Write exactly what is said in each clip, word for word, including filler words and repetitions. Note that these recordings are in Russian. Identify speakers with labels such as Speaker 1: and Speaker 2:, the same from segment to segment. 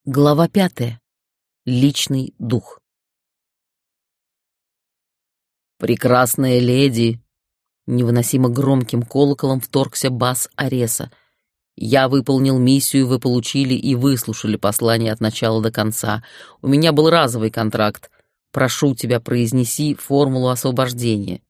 Speaker 1: Глава пятая. Личный дух. «Прекрасная леди!» — невыносимо громким колоколом вторгся бас Ареса. «Я выполнил миссию, вы получили и выслушали послание от начала до конца. У меня был разовый контракт. Прошу тебя, произнеси формулу освобождения».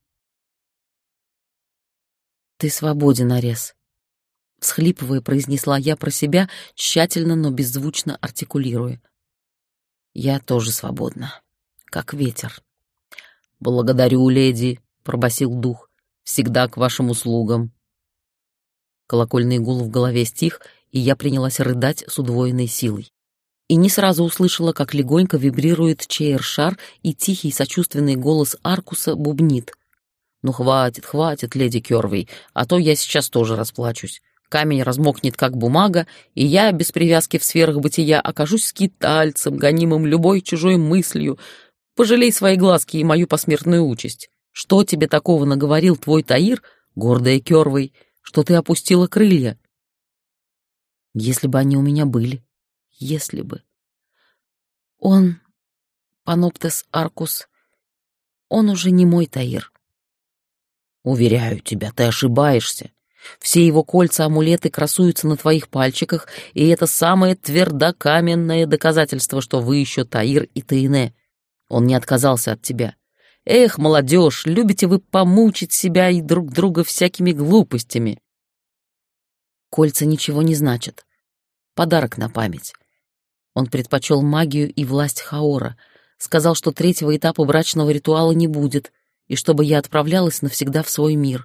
Speaker 1: «Ты свободен, Арес», — всхлипывая, произнесла я про себя, тщательно, но беззвучно артикулируя. «Я тоже свободна, как ветер». «Благодарю, леди», — пробасил дух, — «всегда к вашим услугам». Колокольный гул в голове стих, и я принялась рыдать с удвоенной силой. И не сразу услышала, как легонько вибрирует чейр-шар, и тихий сочувственный голос Аркуса бубнит: «Ну хватит, хватит, леди Кёрвей, а то я сейчас тоже расплачусь. Камень размокнет, как бумага, и я, без привязки в сферах бытия, окажусь скитальцем, гонимым любой чужой мыслью. Пожалей свои глазки и мою посмертную участь. Что тебе такого наговорил твой Таир, гордая Кёрвей, что ты опустила крылья?» Если бы они у меня были, если бы. Он, Паноптес Аркус, он уже не мой Таир. «Уверяю тебя, ты ошибаешься. Все его кольца-амулеты красуются на твоих пальчиках, и это самое твердокаменное доказательство, что вы еще Таир и Таине. Он не отказался от тебя. Эх, молодежь, любите вы помучить себя и друг друга всякими глупостями». Кольца ничего не значат. Подарок на память. Он предпочел магию и власть Хаора. Сказал, что третьего этапа брачного ритуала не будет, и чтобы я отправлялась навсегда в свой мир.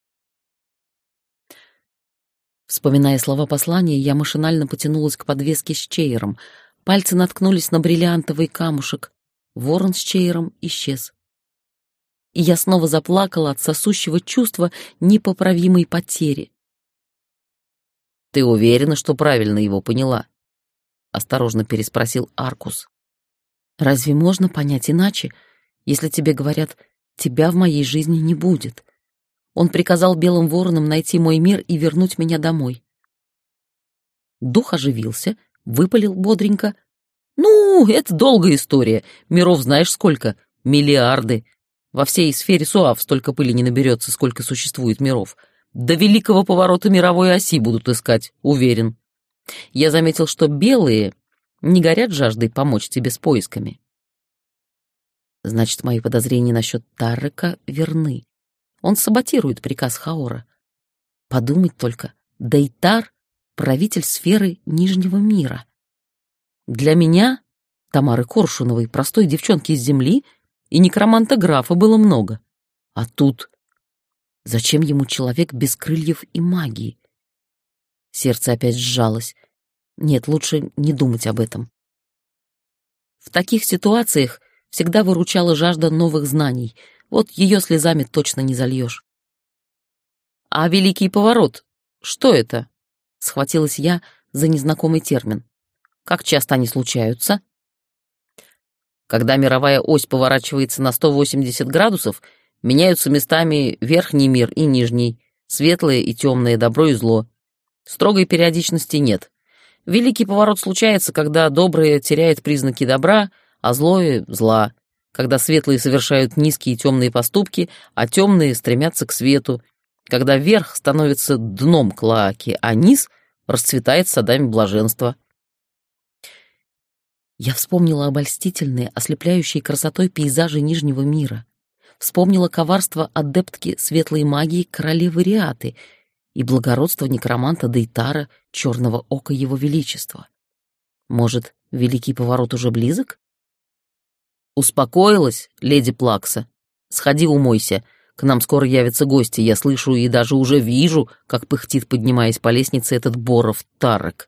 Speaker 1: Вспоминая слова послания, я машинально потянулась к подвеске с чейром. Пальцы наткнулись на бриллиантовый камушек. Ворон с чейром исчез. И я снова заплакала от сосущего чувства непоправимой потери. «Ты уверена, что правильно его поняла?» — осторожно переспросил Аркус. «Разве можно понять иначе, если тебе говорят: тебя в моей жизни не будет? Он приказал белым воронам найти мой мир и вернуть меня домой». Дух оживился, выпалил бодренько: «Ну, это долгая история. Миров знаешь сколько? Миллиарды. Во всей сфере Суав столько пыли не наберется, сколько существует миров. До великого поворота мировой оси будут искать, уверен. Я заметил, что белые не горят жаждой помочь тебе с поисками». Значит, мои подозрения насчет Таррека верны. Он саботирует приказ Хаора. Подумать только, Дейтар — правитель сферы Нижнего мира. Для меня, Тамары Коршуновой, простой девчонки из земли, и некроманта-графа было много. А тут зачем ему человек без крыльев и магии? Сердце опять сжалось. Нет, лучше не думать об этом. В таких ситуациях всегда выручала жажда новых знаний. Вот ее слезами точно не зальешь. «А великий поворот? Что это?» — схватилась я за незнакомый термин. «Как часто они случаются?» «Когда мировая ось поворачивается на сто восемьдесят градусов, меняются местами верхний мир и нижний, светлое и темное, добро и зло. Строгой периодичности нет. Великий поворот случается, когда доброе теряет признаки добра, а злое — зла, когда светлые совершают низкие и темные поступки, а темные стремятся к свету, когда верх становится дном клоаки, а низ расцветает садами блаженства». Я вспомнила обольстительные, ослепляющие красотой пейзажи Нижнего мира, вспомнила коварство адептки светлой магии королевы Риаты и благородство некроманта Дейтара, черного ока его величества. Может, великий поворот уже близок? «Успокоилась, леди Плакса? Сходи умойся. К нам скоро явятся гости. Я слышу и даже уже вижу, как пыхтит, поднимаясь по лестнице, этот Боров Таррек».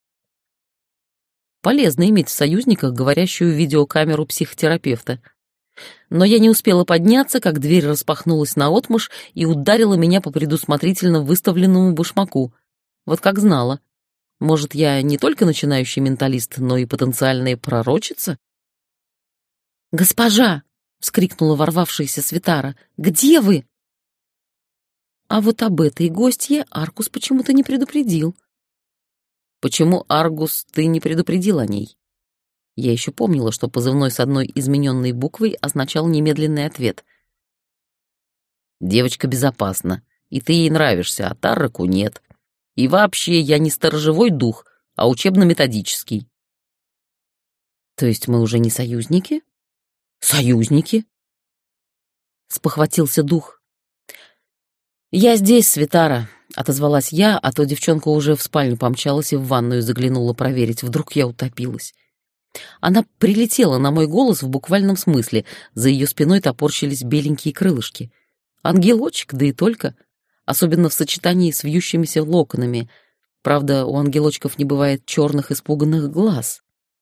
Speaker 1: Полезно иметь в союзниках говорящую видеокамеру психотерапевта. Но я не успела подняться, как дверь распахнулась наотмашь и ударила меня по предусмотрительно выставленному башмаку. Вот как знала. Может, я не только начинающий менталист, но и потенциальная пророчица? «Госпожа!» — вскрикнула ворвавшаяся Свитара. «Где вы?» А вот об этой гостье Аркус почему-то не предупредил. Почему, Аргус, ты не предупредил о ней? Я еще помнила, что позывной с одной измененной буквой означал немедленный ответ. Девочка безопасна, и ты ей нравишься, а Тарраку нет. И вообще, я не сторожевой дух, а учебно-методический. То есть мы уже не союзники? Союзники? Спохватился дух. Я здесь, Свитара, отозвалась я, а то девчонка уже в спальню помчалась и в ванную заглянула проверить, вдруг я утопилась. Она прилетела на мой голос в буквальном смысле, за ее спиной топорщились беленькие крылышки. Ангелочек, да и только, особенно в сочетании с вьющимися локонами. Правда, у ангелочков не бывает черных испуганных глаз.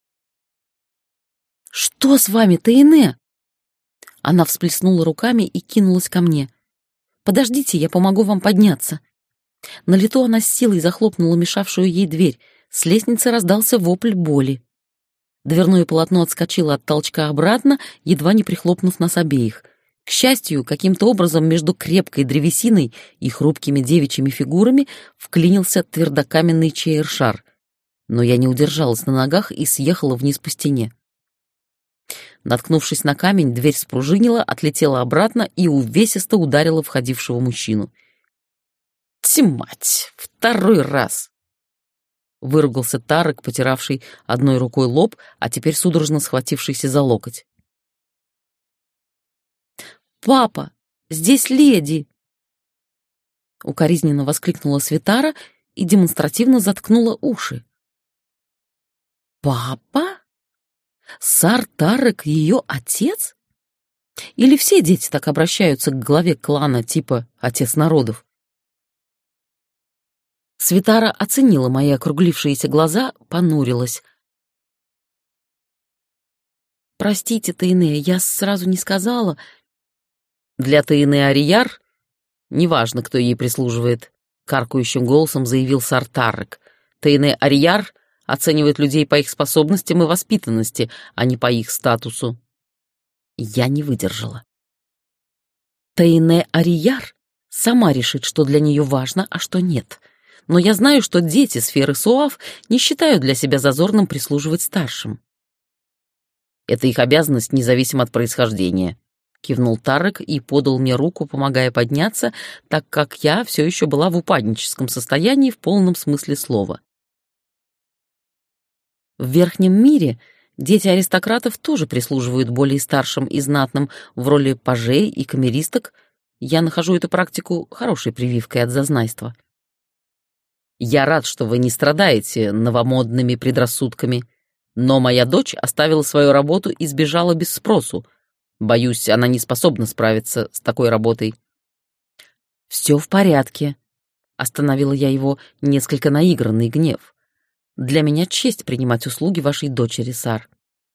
Speaker 1: «Что с вами, Тейне?» Она всплеснула руками и кинулась ко мне. «Подождите, я помогу вам подняться». На лету она с силой захлопнула мешавшую ей дверь. С лестницы раздался вопль боли. Дверное полотно отскочило от толчка обратно, едва не прихлопнув нас обеих. К счастью, каким-то образом между крепкой древесиной и хрупкими девичьими фигурами вклинился твердокаменный чейр-шар. Но я не удержалась на ногах и съехала вниз по стене. Наткнувшись на камень, дверь спружинила, отлетела обратно и увесисто ударила входившего мужчину. «Тьмать! Второй раз!» Выругался Тарек, потиравший одной рукой лоб, а теперь судорожно схватившийся за локоть. «Папа, здесь леди!» Укоризненно воскликнула Свитара и демонстративно заткнула уши. «Папа? Сар Тарек ее отец? Или все дети так обращаются к главе клана типа «отец народов»?» Свитара оценила мои округлившиеся глаза, понурилась. «Простите, Тейне, я сразу не сказала...» «Для Тейне Арияр неважно, кто ей прислуживает», — каркающим голосом заявил сар Тарек. «Тейне Арияр оценивает людей по их способностям и воспитанности, а не по их статусу». Я не выдержала. Тейне Арияр сама решит, что для нее важно, а что нет. Но я знаю, что дети сферы Суав не считают для себя зазорным прислуживать старшим. «Это их обязанность, независимо от происхождения», — кивнул Тарек и подал мне руку, помогая подняться, так как я все еще была в упадническом состоянии в полном смысле слова. В верхнем мире дети аристократов тоже прислуживают более старшим и знатным в роли пажей и камеристок. Я нахожу эту практику хорошей прививкой от зазнайства. Я рад, что вы не страдаете новомодными предрассудками, но моя дочь оставила свою работу и сбежала без спросу. Боюсь, она не способна справиться с такой работой. «Все в порядке», — остановила я его несколько наигранный гнев. «Для меня честь принимать услуги вашей дочери, сар».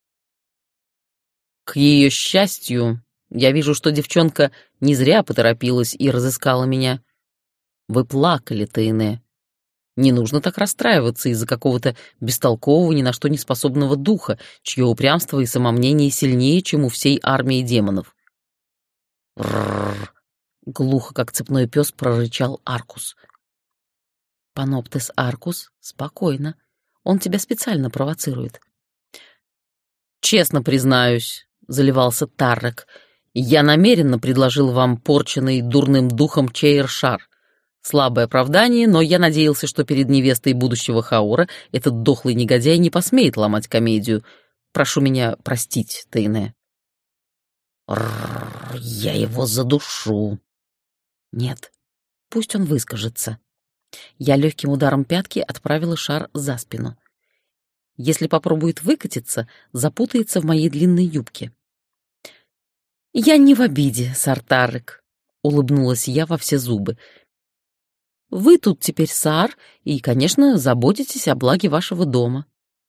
Speaker 1: К ее счастью, я вижу, что девчонка не зря поторопилась и разыскала меня. Вы плакали, Тейне. Не нужно так расстраиваться из-за какого-то бестолкового, ни на что не способного духа, чье упрямство и самомнение сильнее, чем у всей армии демонов. «Рррр!» — глухо, как цепной пес, прорычал Аркус. «Паноптес Аркус, спокойно. Он тебя специально провоцирует». «Честно признаюсь», — заливался Таррек, — «я намеренно предложил вам порченный дурным духом чейр-шар. Слабое оправдание, но я надеялся, что перед невестой будущего Хаора этот дохлый негодяй не посмеет ломать комедию. Прошу меня простить, Тейне». «Рррр, я его задушу». «Нет, пусть он выскажется». Я легким ударом пятки отправила шар за спину. Если попробует выкатиться, запутается в моей длинной юбке. «Я не в обиде, сар Тарек», — улыбнулась я во все зубы. «Вы тут теперь сар и, конечно, заботитесь о благе вашего дома».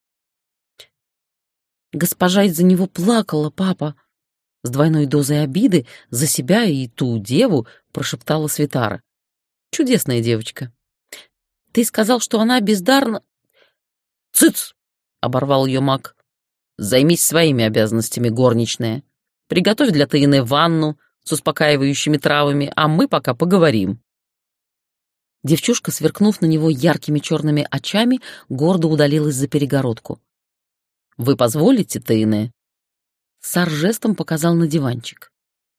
Speaker 1: «Госпожа из-за него плакала, папа», — с двойной дозой обиды за себя и ту деву прошептала Свитара. «Чудесная девочка. Ты сказал, что она бездарна...» «Цыц!» — оборвал ее маг. «Займись своими обязанностями, горничная. Приготовь для Тейне ванну с успокаивающими травами, а мы пока поговорим». Девчушка, сверкнув на него яркими черными очами, гордо удалилась за перегородку. «Вы позволите, Тейне?» Сар жестом показал на диванчик.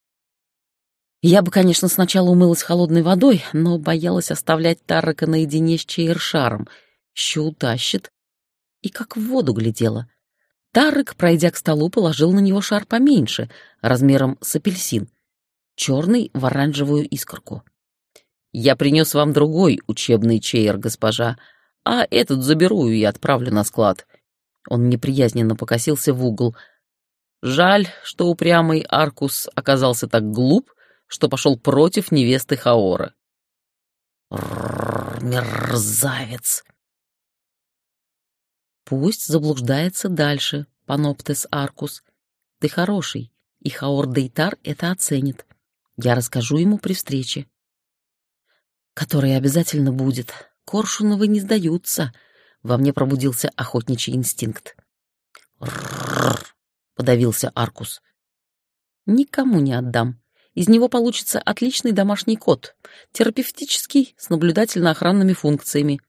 Speaker 1: Я бы, конечно, сначала умылась холодной водой, но боялась оставлять Таррека наедине с Чейр-шаром. Щу утащит. И как в воду глядела. Таррек, пройдя к столу, положил на него шар поменьше, размером с апельсин, черный в оранжевую искорку. «Я принес вам другой учебный чейр, госпожа, а этот заберу и отправлю на склад». Он неприязненно покосился в угол. «Жаль, что упрямый Аркус оказался так глуп, что пошел против невесты Хаора». «Рррр, мерзавец!» «Пусть заблуждается дальше, Паноптес Аркус. Ты хороший, и Хаор Дейтар это оценит. Я расскажу ему при встрече». «Которая обязательно будет. Коршуновы не сдаются». Во мне пробудился охотничий инстинкт. «Рррр!» — подавился Аркус. «Никому не отдам. Из него получится отличный домашний кот, терапевтический, с наблюдательно-охранными функциями.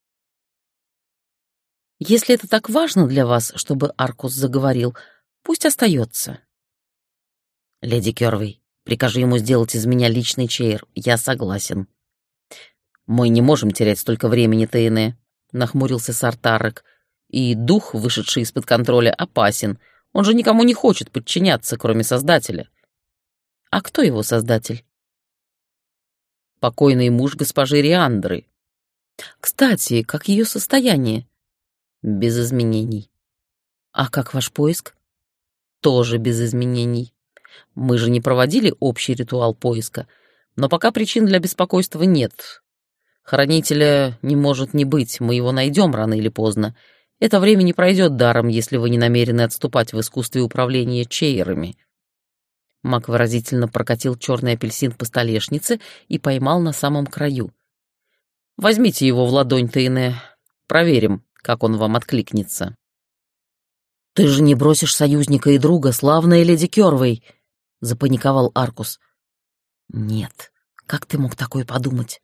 Speaker 1: Если это так важно для вас, чтобы Аркус заговорил, пусть остается». «Леди Кёрвей, прикажи ему сделать из меня личный чейр. Я согласен». «Мы не можем терять столько времени, Тейне», — нахмурился сар Таррек. «И дух, вышедший из-под контроля, опасен. Он же никому не хочет подчиняться, кроме Создателя». «А кто его Создатель?» «Покойный муж госпожи Риандры». «Кстати, как ее состояние?» «Без изменений». «А как ваш поиск?» «Тоже без изменений. Мы же не проводили общий ритуал поиска, но пока причин для беспокойства нет. Хранителя не может не быть, мы его найдем рано или поздно. Это время не пройдет даром, если вы не намерены отступать в искусстве управления чейрами». Маг выразительно прокатил черный апельсин по столешнице и поймал на самом краю. «Возьмите его в ладонь, Тейне. Проверим, как он вам откликнется». «Ты же не бросишь союзника и друга, славная леди Кёрвей!» — запаниковал Аркус. «Нет, как ты мог такое подумать?»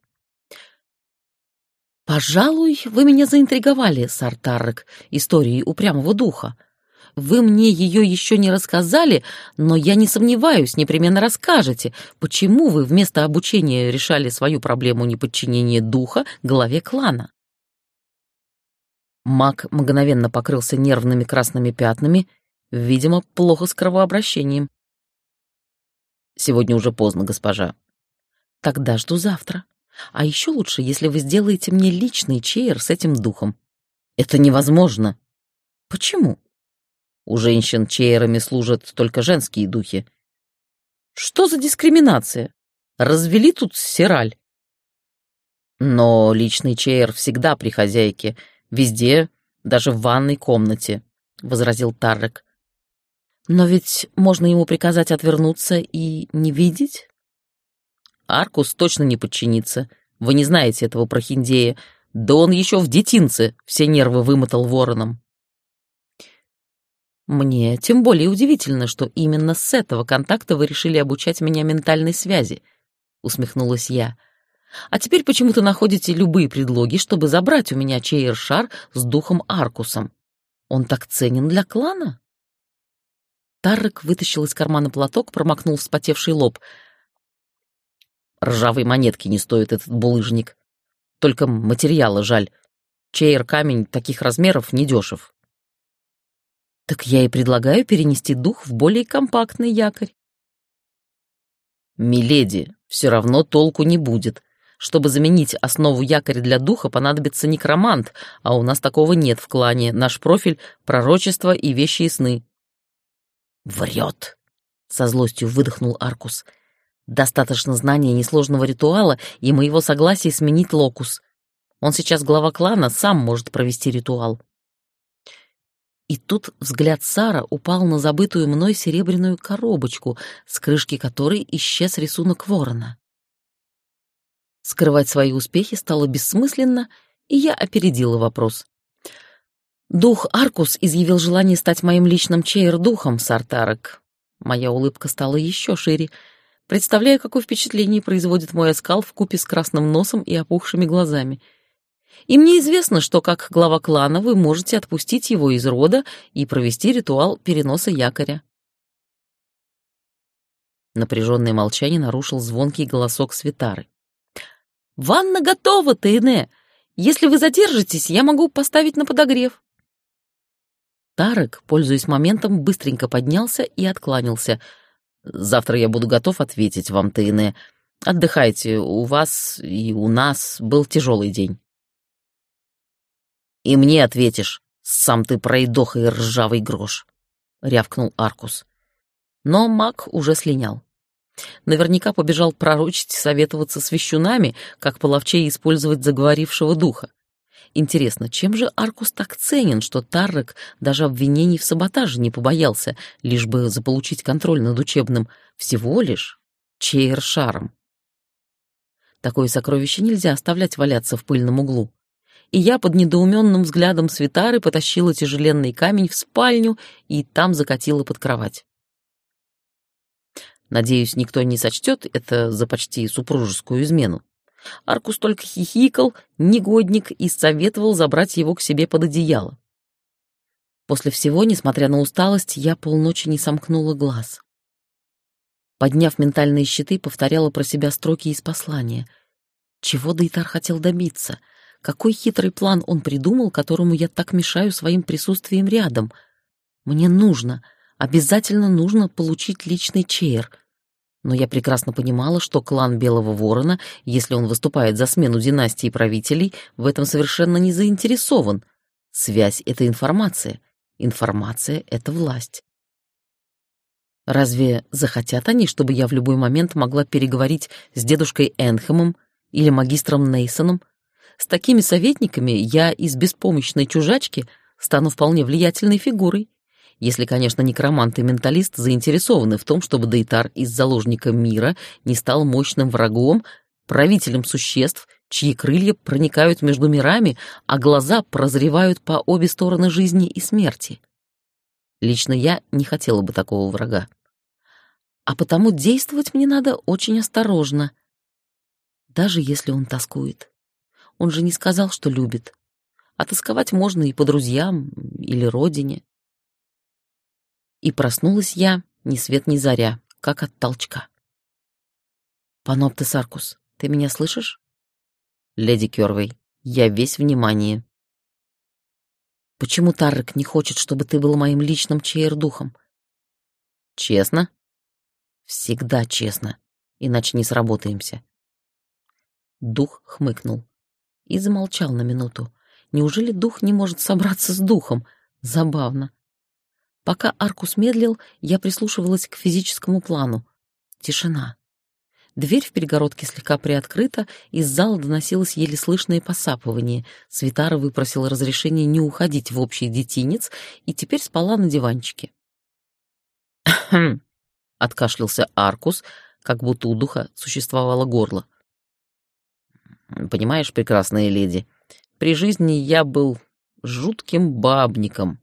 Speaker 1: «Пожалуй, вы меня заинтриговали, сар Таррек, историей упрямого духа. Вы мне ее еще не рассказали, но я не сомневаюсь, непременно расскажете, почему вы вместо обучения решали свою проблему неподчинения духа главе клана». Маг мгновенно покрылся нервными красными пятнами, видимо, плохо с кровообращением. «Сегодня уже поздно, госпожа». «Тогда жду завтра. А еще лучше, если вы сделаете мне личный чейр с этим духом». «Это невозможно». «Почему?» «У женщин чейрами служат только женские духи». «Что за дискриминация? Развели тут сираль». «Но личный чейр всегда при хозяйке, везде, даже в ванной комнате», — возразил Таррек. «Но ведь можно ему приказать отвернуться и не видеть?» «Аркус точно не подчинится. Вы не знаете этого прохиндея. Да он еще в детинце все нервы вымотал вороном». «Мне тем более удивительно, что именно с этого контакта вы решили обучать меня ментальной связи», — усмехнулась я. «А теперь почему-то находите любые предлоги, чтобы забрать у меня чейр-шар с духом Аркусом. Он так ценен для клана?» Таррек вытащил из кармана платок, промокнул вспотевший лоб. «Ржавой монетки не стоит этот булыжник. Только материала жаль. Чейр-камень таких размеров недешев». «Так я и предлагаю перенести дух в более компактный якорь». «Миледи, все равно толку не будет. Чтобы заменить основу якоря для духа, понадобится некромант, а у нас такого нет в клане. Наш профиль — пророчество и вещи и сны». «Врет!» — со злостью выдохнул Аркус. «Достаточно знания несложного ритуала и моего согласия сменить локус. Он сейчас глава клана, сам может провести ритуал». И тут взгляд Сара упал на забытую мной серебряную коробочку, с крышки которой исчез рисунок ворона. Скрывать свои успехи стало бессмысленно, и я опередила вопрос. «Дух Аркус изъявил желание стать моим личным чейр-духом, сар Таррек». Моя улыбка стала еще шире. Представляю, какое впечатление производит мой оскал вкупе с красным носом и опухшими глазами. И мне известно, что как глава клана вы можете отпустить его из рода и провести ритуал переноса якоря. Напряженное молчание нарушил звонкий голосок Свитары. «Ванна готова, Тейне! Если вы задержитесь, я могу поставить на подогрев». Тарек, пользуясь моментом, быстренько поднялся и откланялся. «Завтра я буду готов ответить вам, Тейне. Отдыхайте, у вас и у нас был тяжелый день». «И мне ответишь, сам ты пройдоха и ржавый грош», — рявкнул Аркус. Но маг уже слинял. Наверняка побежал пророчить и советоваться с вещунами, как половчей использовать заговорившего духа. Интересно, чем же Аркус так ценен, что Таррек даже обвинений в саботаже не побоялся, лишь бы заполучить контроль над учебным, всего лишь чейр-шаром? Такое сокровище нельзя оставлять валяться в пыльном углу. И я под недоуменным взглядом Свитары потащила тяжеленный камень в спальню и там закатила под кровать. Надеюсь, никто не сочтет это за почти супружескую измену. Аркус только хихикал, негодник, и советовал забрать его к себе под одеяло. После всего, несмотря на усталость, я полночи не сомкнула глаз. Подняв ментальные щиты, повторяла про себя строки из послания. Чего Дейтар хотел добиться? Какой хитрый план он придумал, которому я так мешаю своим присутствием рядом? Мне нужно, обязательно нужно получить личный чейр. Но я прекрасно понимала, что клан Белого Ворона, если он выступает за смену династии правителей, в этом совершенно не заинтересован. Связь — это информация. Информация — это власть. Разве захотят они, чтобы я в любой момент могла переговорить с дедушкой Энхэмом или магистром Нейсоном? С такими советниками я из беспомощной чужачки стану вполне влиятельной фигурой. Если, конечно, некромант и менталист заинтересованы в том, чтобы Дейтар из заложника мира не стал мощным врагом, правителем существ, чьи крылья проникают между мирами, а глаза прозревают по обе стороны жизни и смерти. Лично я не хотела бы такого врага. А потому действовать мне надо очень осторожно. Даже если он тоскует. Он же не сказал, что любит. А тосковать можно и по друзьям, или родине. И проснулась я ни свет ни заря, как от толчка. «Паноптес Аркус, ты меня слышишь?» «Леди Кёрвей, я весь внимание». «Почему Таррек не хочет, чтобы ты был моим личным чейр-духом?» «Честно?» «Всегда честно, иначе не сработаемся». Дух хмыкнул и замолчал на минуту. Неужели дух не может собраться с духом? Забавно. Пока Аркус медлил, я прислушивалась к физическому плану. Тишина. Дверь в перегородке слегка приоткрыта, из зала доносилось еле слышное посапывание. Свитара выпросила разрешение не уходить в общий детинец и теперь спала на диванчике. «Хм!» — откашлялся Аркус, как будто у духа существовало горло. «Понимаешь, прекрасная леди, при жизни я был жутким бабником».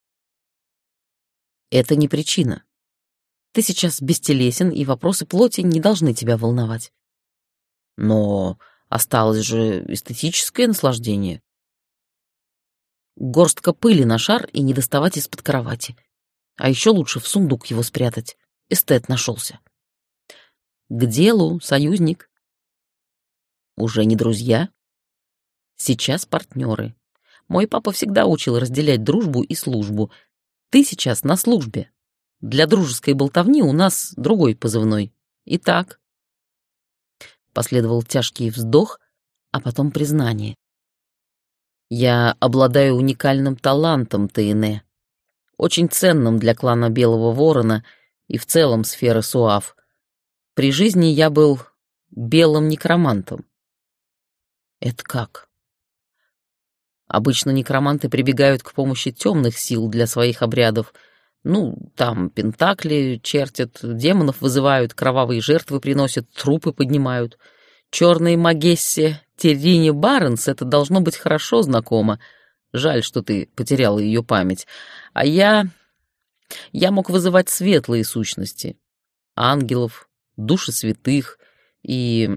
Speaker 1: Это не причина. Ты сейчас бестелесен, и вопросы плоти не должны тебя волновать. Но осталось же эстетическое наслаждение. Горстка пыли на шар и не доставать из-под кровати. А еще лучше в сундук его спрятать. Эстет нашелся. К делу, союзник. Уже не друзья. Сейчас партнеры. Мой папа всегда учил разделять дружбу и службу. Ты сейчас на службе. Для дружеской болтовни у нас другой позывной. Итак. Последовал тяжкий вздох, а потом признание. Я обладаю уникальным талантом, Тейне. Очень ценным для клана Белого Ворона и в целом сферы Суав. При жизни я был белым некромантом. Это как? Обычно некроманты прибегают к помощи темных сил для своих обрядов. Ну, там пентакли чертят, демонов вызывают, кровавые жертвы приносят, трупы поднимают. Черной Магессе Террине Барнс это должно быть хорошо знакомо. Жаль, что ты потеряла ее память. А я... Я мог вызывать светлые сущности. Ангелов, души святых и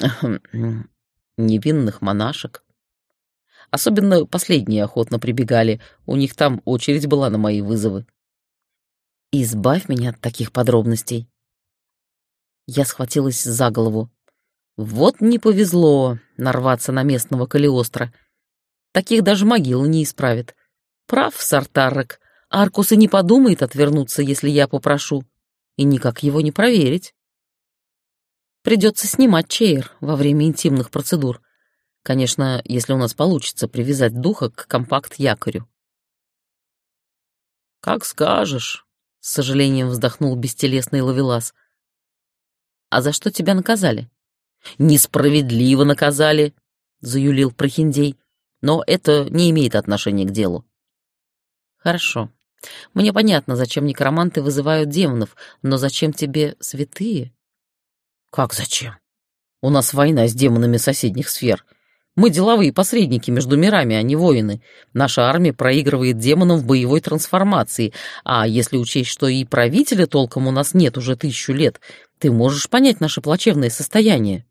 Speaker 1: невинных монашек. Особенно последние охотно прибегали, у них там очередь была на мои вызовы. Избавь меня от таких подробностей. Я схватилась за голову. Вот не повезло нарваться на местного Калиостро. Таких даже могила не исправит. Прав Сартаррок, Аркус и не подумает отвернуться, если я попрошу. И никак его не проверить. Придется снимать чейр во время интимных процедур. Конечно, если у нас получится привязать духа к компакт-якорю. «Как скажешь», — с сожалением вздохнул бестелесный ловелас. «А за что тебя наказали?» «Несправедливо наказали», — заюлил прохиндей. «Но это не имеет отношения к делу». «Хорошо. Мне понятно, зачем некроманты вызывают демонов, но зачем тебе святые?» «Как зачем? У нас война с демонами соседних сфер. Мы деловые посредники между мирами, а не воины. Наша армия проигрывает демонам в боевой трансформации, а если учесть, что и правителя толком у нас нет уже тысячу лет, ты можешь понять наше плачевное состояние».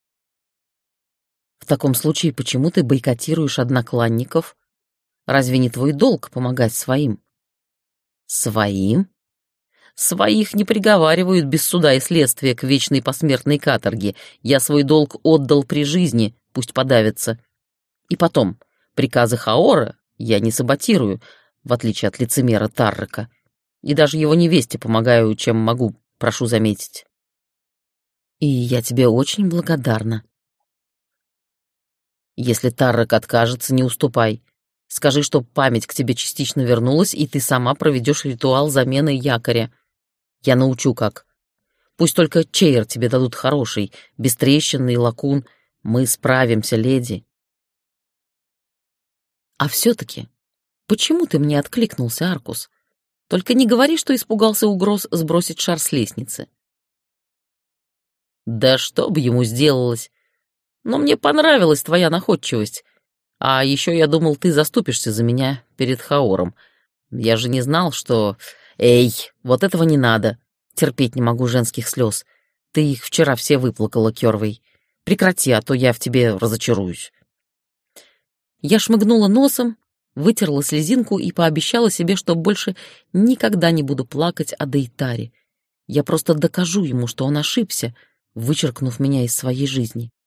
Speaker 1: «В таком случае почему ты бойкотируешь однокланников? Разве не твой долг помогать своим?» «Своим? Своих не приговаривают без суда и следствия к вечной посмертной каторге. Я свой долг отдал при жизни, пусть подавится. И потом, приказы Хаора я не саботирую, в отличие от лицемера Таррека. И даже его невесте помогаю, чем могу, прошу заметить». «И я тебе очень благодарна». «Если Таррек откажется, не уступай. Скажи, что память к тебе частично вернулась, и ты сама проведешь ритуал замены якоря. Я научу как. Пусть только чейр тебе дадут хороший, бестрещенный лакун. Мы справимся, леди». «А все-таки, почему ты мне откликнулся, Аркус? Только не говори, что испугался угроз сбросить шар с лестницы». «Да что бы ему сделалось? Но мне понравилась твоя находчивость. А еще я думал, ты заступишься за меня перед Хаором. Я же не знал, что... Эй, вот этого не надо. Терпеть не могу женских слез. Ты их вчера все выплакала, Кёрвей. Прекрати, а то я в тебе разочаруюсь». Я шмыгнула носом, вытерла слезинку и пообещала себе, что больше никогда не буду плакать о Дейтаре. Я просто докажу ему, что он ошибся, вычеркнув меня из своей жизни.